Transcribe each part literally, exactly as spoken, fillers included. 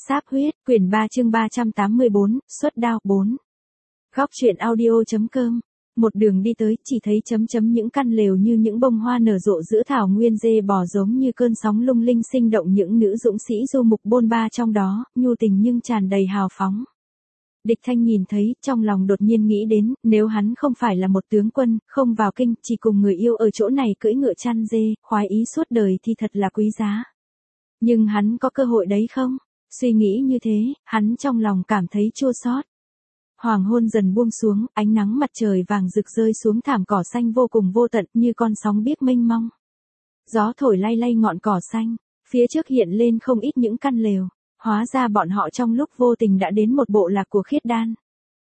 Sáp huyết, quyển ba chương ba trăm tám mươi bốn, xuất đao, bốn. Góc truyện audio.com. Một đường đi tới, chỉ thấy chấm chấm những căn lều như những bông hoa nở rộ giữa thảo nguyên, dê bò giống như cơn sóng lung linh sinh động, những nữ dũng sĩ du mục bôn ba trong đó, nhu tình nhưng tràn đầy hào phóng. Địch Thanh nhìn thấy, trong lòng đột nhiên nghĩ đến, nếu hắn không phải là một tướng quân, không vào kinh, chỉ cùng người yêu ở chỗ này cưỡi ngựa chăn dê, khoái ý suốt đời thì thật là quý giá. Nhưng hắn có cơ hội đấy không? Suy nghĩ như thế, hắn trong lòng cảm thấy chua xót. Hoàng hôn dần buông xuống, ánh nắng mặt trời vàng rực rơi xuống thảm cỏ xanh vô cùng vô tận như con sóng biếc mênh mông. Gió thổi lay lay ngọn cỏ xanh, phía trước hiện lên không ít những căn lều. Hóa ra bọn họ trong lúc vô tình đã đến một bộ lạc của Khiết Đan.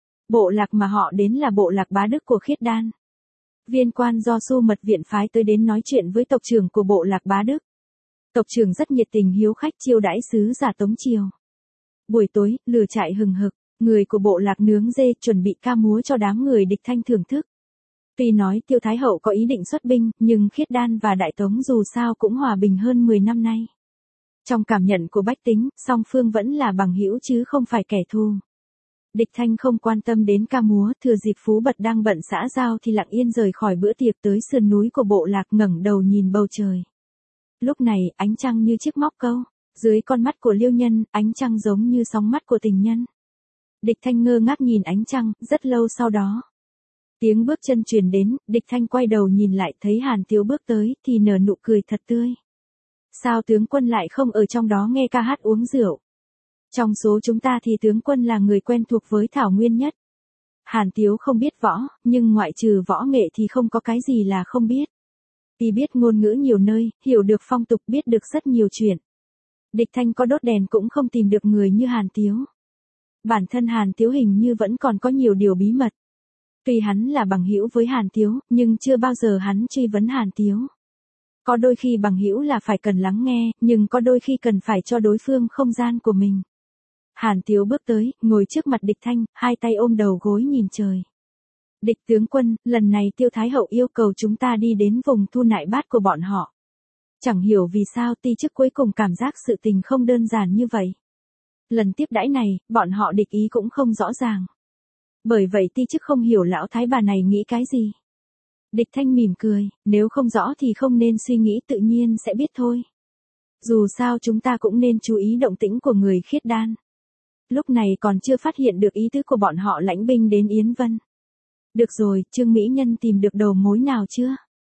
Bộ lạc mà họ đến là bộ lạc Bá Đức của Khiết Đan. Viên quan do Su Mật Viện phái tới đến nói chuyện với tộc trưởng của bộ lạc Bá Đức. Tộc trưởng rất nhiệt tình hiếu khách chiêu đãi sứ giả Tống Triều. Buổi tối, lửa trại hừng hực, người của bộ lạc nướng dê chuẩn bị ca múa cho đám người Địch Thanh thưởng thức. Tuy nói Tiêu Thái Hậu có ý định xuất binh, nhưng Khiết Đan và Đại Tống dù sao cũng hòa bình hơn mười năm nay. Trong cảm nhận của bách tính, song phương vẫn là bằng hữu chứ không phải kẻ thù. Địch Thanh không quan tâm đến ca múa, thừa dịp Phú Bật đang bận xã giao thì lặng yên rời khỏi bữa tiệc tới sườn núi của bộ lạc, ngẩng đầu nhìn bầu trời. Lúc này, ánh trăng như chiếc móc câu, dưới con mắt của Liêu Nhân, ánh trăng giống như sóng mắt của tình nhân. Địch Thanh ngơ ngác nhìn ánh trăng, rất lâu sau đó. Tiếng bước chân truyền đến, Địch Thanh quay đầu nhìn lại thấy Hàn Tiếu bước tới thì nở nụ cười thật tươi. Sao tướng quân lại không ở trong đó nghe ca hát uống rượu? Trong số chúng ta thì tướng quân là người quen thuộc với Thảo Nguyên nhất. Hàn Tiếu không biết võ, nhưng ngoại trừ võ nghệ thì không có cái gì là không biết. Y biết ngôn ngữ nhiều nơi, hiểu được phong tục, biết được rất nhiều chuyện. Địch Thanh có đốt đèn cũng không tìm được người như Hàn Tiếu. Bản thân Hàn Tiếu hình như vẫn còn có nhiều điều bí mật. Tuy hắn là bằng hữu với Hàn Tiếu, nhưng chưa bao giờ hắn truy vấn Hàn Tiếu. Có đôi khi bằng hữu là phải cần lắng nghe, nhưng có đôi khi cần phải cho đối phương không gian của mình. Hàn Tiếu bước tới, ngồi trước mặt Địch Thanh, hai tay ôm đầu gối nhìn trời. Địch tướng quân, lần này Tiêu Thái Hậu yêu cầu chúng ta đi đến vùng Thu Nại Bát của bọn họ. Chẳng hiểu vì sao ti chức cuối cùng cảm giác sự tình không đơn giản như vậy. Lần tiếp đãi này, bọn họ địch ý cũng không rõ ràng. Bởi vậy ti chức không hiểu lão thái bà này nghĩ cái gì. Địch Thanh mỉm cười, nếu không rõ thì không nên suy nghĩ, tự nhiên sẽ biết thôi. Dù sao chúng ta cũng nên chú ý động tĩnh của người Khiết Đan. Lúc này còn chưa phát hiện được ý tứ của bọn họ lãnh binh đến Yến Vân. Được rồi, Trương Mỹ Nhân tìm được đầu mối nào chưa?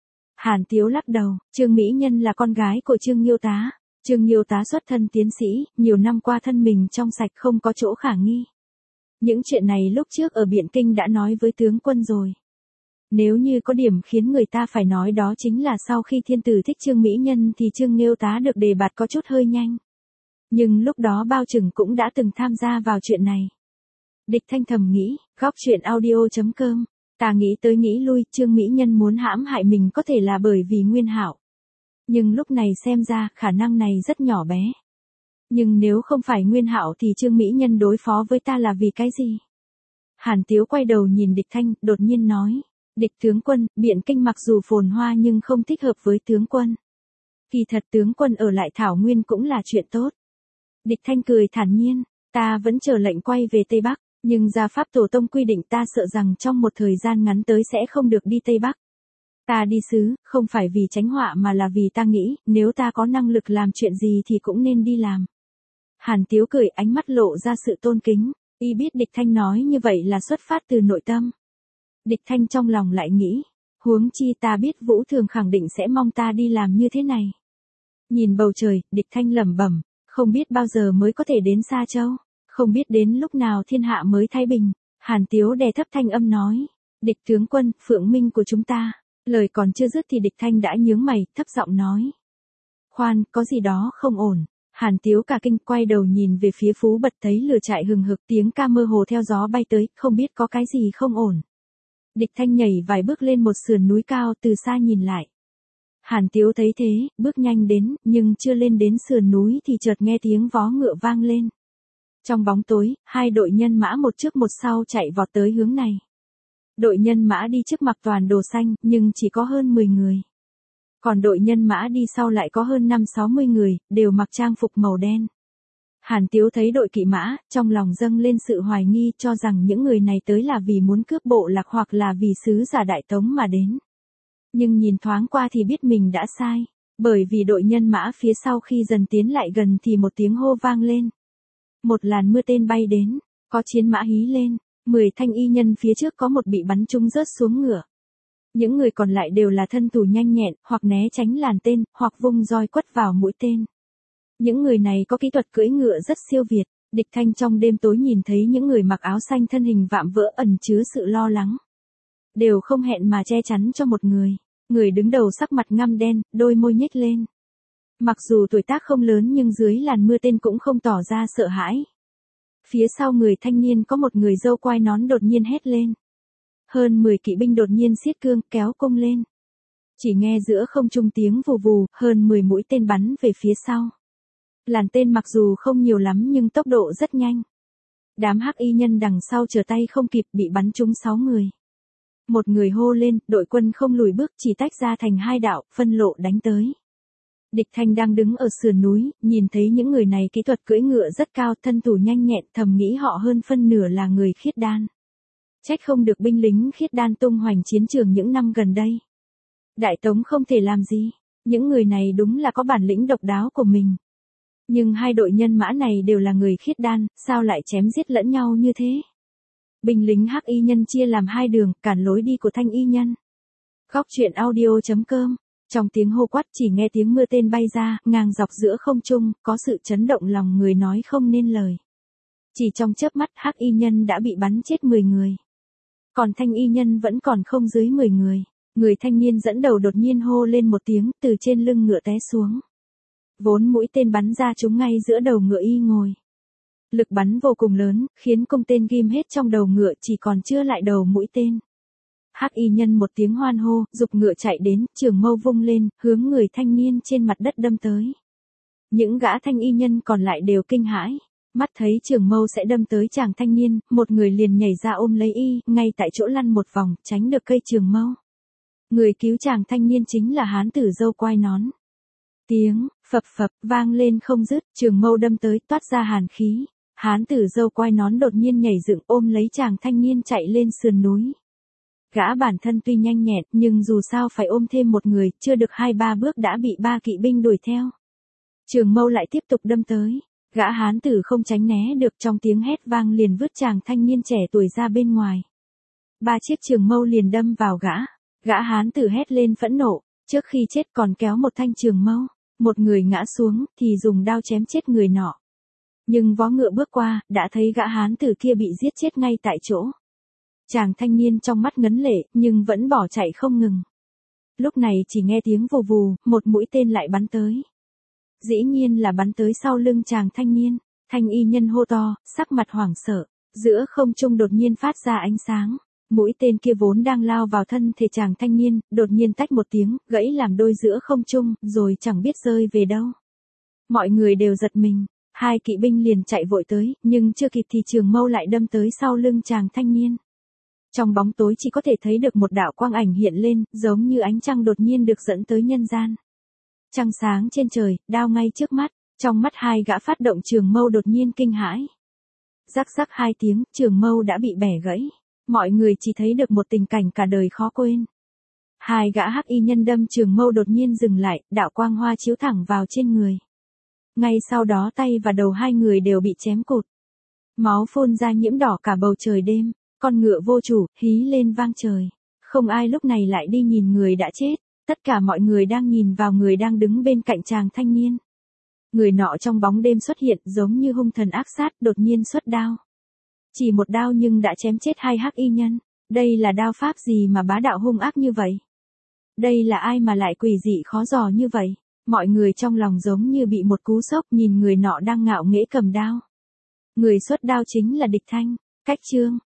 Hàn Tiếu lắc đầu, Trương Mỹ Nhân là con gái của Trương Nghiêu Tá. Trương Nghiêu Tá xuất thân tiến sĩ, nhiều năm qua thân mình trong sạch không có chỗ khả nghi. Những chuyện này lúc trước ở Biện Kinh đã nói với tướng quân rồi. Nếu như có điểm khiến người ta phải nói đó chính là sau khi thiên tử thích Trương Mỹ Nhân thì Trương Nghiêu Tá được đề bạt có chút hơi nhanh. Nhưng lúc đó bao chừng cũng đã từng tham gia vào chuyện này. Địch Thanh thầm nghĩ, góc truyện audio.com, ta nghĩ tới nghĩ lui, Trương Mỹ Nhân muốn hãm hại mình có thể là bởi vì Nguyên Hạo. Nhưng lúc này xem ra, khả năng này rất nhỏ bé. Nhưng nếu không phải Nguyên Hạo thì Trương Mỹ Nhân đối phó với ta là vì cái gì? Hàn Tiếu quay đầu nhìn Địch Thanh, đột nhiên nói. Địch tướng quân, Biện Kinh mặc dù phồn hoa nhưng không thích hợp với tướng quân. Kỳ thật tướng quân ở lại Thảo Nguyên cũng là chuyện tốt. Địch Thanh cười thản nhiên, ta vẫn chờ lệnh quay về Tây Bắc, nhưng gia pháp tổ tông quy định ta sợ rằng trong một thời gian ngắn tới sẽ không được đi Tây Bắc. Ta đi sứ, không phải vì tránh họa mà là vì ta nghĩ, nếu ta có năng lực làm chuyện gì thì cũng nên đi làm. Hàn Tiếu cười, ánh mắt lộ ra sự tôn kính, y biết Địch Thanh nói như vậy là xuất phát từ nội tâm. Địch Thanh trong lòng lại nghĩ, huống chi ta biết Vũ Thường khẳng định sẽ mong ta đi làm như thế này. Nhìn bầu trời, Địch Thanh lẩm bẩm, không biết bao giờ mới có thể đến Sa Châu, không biết đến lúc nào thiên hạ mới thái bình. Hàn Tiếu đè thấp thanh âm nói, Địch tướng quân, Phượng Minh của chúng ta. Lời còn chưa dứt thì Địch Thanh đã nhướng mày, thấp giọng nói. Khoan, có gì đó không ổn. Hàn Tiếu cả kinh quay đầu nhìn về phía Phú Bật, thấy lửa trại hừng hực, tiếng ca mơ hồ theo gió bay tới, không biết có cái gì không ổn. Địch Thanh nhảy vài bước lên một sườn núi cao, từ xa nhìn lại. Hàn Tiếu thấy thế, bước nhanh đến, nhưng chưa lên đến sườn núi thì chợt nghe tiếng vó ngựa vang lên. Trong bóng tối, hai đội nhân mã một trước một sau chạy vọt tới hướng này. Đội nhân mã đi trước mặc toàn đồ xanh, nhưng chỉ có hơn mười người. Còn đội nhân mã đi sau lại có hơn năm sáu mươi người, đều mặc trang phục màu đen. Hàn Tiếu thấy đội kỵ mã, trong lòng dâng lên sự hoài nghi cho rằng những người này tới là vì muốn cướp bộ lạc hoặc là vì sứ giả Đại Tống mà đến. Nhưng nhìn thoáng qua thì biết mình đã sai, bởi vì đội nhân mã phía sau khi dần tiến lại gần thì một tiếng hô vang lên. Một làn mưa tên bay đến, có chiến mã hí lên, mười thanh y nhân phía trước có một bị bắn trúng rớt xuống ngựa. Những người còn lại đều là thân thủ nhanh nhẹn, hoặc né tránh làn tên, hoặc vung roi quất vào mũi tên. Những người này có kỹ thuật cưỡi ngựa rất siêu việt. Địch Thanh trong đêm tối nhìn thấy những người mặc áo xanh thân hình vạm vỡ ẩn chứa sự lo lắng. Đều không hẹn mà che chắn cho một người. Người đứng đầu sắc mặt ngăm đen, đôi môi nhếch lên. Mặc dù tuổi tác không lớn nhưng dưới làn mưa tên cũng không tỏ ra sợ hãi. Phía sau người thanh niên có một người râu quai nón đột nhiên hét lên. Hơn mười kỵ binh đột nhiên xiết cương kéo cung lên. Chỉ nghe giữa không trung tiếng vù vù, hơn mười mũi tên bắn về phía sau. Làn tên mặc dù không nhiều lắm nhưng tốc độ rất nhanh. Đám hắc y nhân đằng sau trở tay không kịp bị bắn trúng sáu người. Một người hô lên, đội quân không lùi bước chỉ tách ra thành hai đạo, phân lộ đánh tới. Địch Thanh đang đứng ở sườn núi, nhìn thấy những người này kỹ thuật cưỡi ngựa rất cao, thân thủ nhanh nhẹn, thầm nghĩ họ hơn phân nửa là người khiết đan. Trách không được binh lính khiết đan tung hoành chiến trường những năm gần đây. Đại Tống không thể làm gì, những người này đúng là có bản lĩnh độc đáo của mình. Nhưng hai đội nhân mã này đều là người khiết đan, sao lại chém giết lẫn nhau như thế? Binh lính hắc y nhân chia làm hai đường, cản lối đi của thanh y nhân. Góc truyện audio chấm com. Trong tiếng hô quát chỉ nghe tiếng mưa tên bay ra, ngang dọc giữa không trung, có sự chấn động lòng người nói không nên lời. Chỉ trong chớp mắt hắc y nhân đã bị bắn chết mười người. Còn thanh y nhân vẫn còn không dưới mười người. Người thanh niên dẫn đầu đột nhiên hô lên một tiếng, từ trên lưng ngựa té xuống. Vốn mũi tên bắn ra trúng ngay giữa đầu ngựa y ngồi. Lực bắn vô cùng lớn, khiến cung tên ghim hết trong đầu ngựa chỉ còn chưa lại đầu mũi tên. Hắc y nhân một tiếng hoan hô, giục ngựa chạy đến, trường mâu vung lên, hướng người thanh niên trên mặt đất đâm tới. Những gã thanh y nhân còn lại đều kinh hãi, mắt thấy trường mâu sẽ đâm tới chàng thanh niên, một người liền nhảy ra ôm lấy y, ngay tại chỗ lăn một vòng, tránh được cây trường mâu. Người cứu chàng thanh niên chính là hán tử râu quai nón. Tiếng phập phập vang lên không dứt, trường mâu đâm tới, toát ra hàn khí. Hán tử râu quai nón đột nhiên nhảy dựng ôm lấy chàng thanh niên chạy lên sườn núi. Gã bản thân tuy nhanh nhẹn, nhưng dù sao phải ôm thêm một người, chưa được hai ba bước đã bị ba kỵ binh đuổi theo. Trường mâu lại tiếp tục đâm tới. Gã hán tử không tránh né được, trong tiếng hét vang liền vứt chàng thanh niên trẻ tuổi ra bên ngoài. Ba chiếc trường mâu liền đâm vào gã. Gã hán tử hét lên phẫn nộ, trước khi chết còn kéo một thanh trường mâu. Một người ngã xuống, thì dùng đao chém chết người nọ. Nhưng vó ngựa bước qua, đã thấy gã hán tử kia bị giết chết ngay tại chỗ. Chàng thanh niên trong mắt ngấn lệ, nhưng vẫn bỏ chạy không ngừng. Lúc này chỉ nghe tiếng vù vù, một mũi tên lại bắn tới. Dĩ nhiên là bắn tới sau lưng chàng thanh niên. Thanh y nhân hô to, sắc mặt hoảng sợ. Giữa không trung đột nhiên phát ra ánh sáng. Mũi tên kia vốn đang lao vào thân thể chàng thanh niên, đột nhiên tách một tiếng, gãy làm đôi giữa không trung, rồi chẳng biết rơi về đâu. Mọi người đều giật mình. Hai kỵ binh liền chạy vội tới, nhưng chưa kịp thì trường mâu lại đâm tới sau lưng chàng thanh niên. Trong bóng tối chỉ có thể thấy được một đạo quang ảnh hiện lên, giống như ánh trăng đột nhiên được dẫn tới nhân gian. Trăng sáng trên trời, đao ngay trước mắt, trong mắt hai gã phát động trường mâu đột nhiên kinh hãi. Rắc rắc hai tiếng, trường mâu đã bị bẻ gãy. Mọi người chỉ thấy được một tình cảnh cả đời khó quên. Hai gã hắc y nhân đâm trường mâu đột nhiên dừng lại, đạo quang hoa chiếu thẳng vào trên người. Ngay sau đó tay và đầu hai người đều bị chém cụt. Máu phun ra nhiễm đỏ cả bầu trời đêm, con ngựa vô chủ, hí lên vang trời. Không ai lúc này lại đi nhìn người đã chết, tất cả mọi người đang nhìn vào người đang đứng bên cạnh chàng thanh niên. Người nọ trong bóng đêm xuất hiện giống như hung thần ác sát, đột nhiên xuất đao. Chỉ một đao nhưng đã chém chết hai hắc y nhân. Đây là đao pháp gì mà bá đạo hung ác như vậy? Đây là ai mà lại quỷ dị khó dò như vậy? Mọi người trong lòng giống như bị một cú sốc nhìn người nọ đang ngạo nghễ cầm đao. Người xuất đao chính là Địch Thanh. Cách chương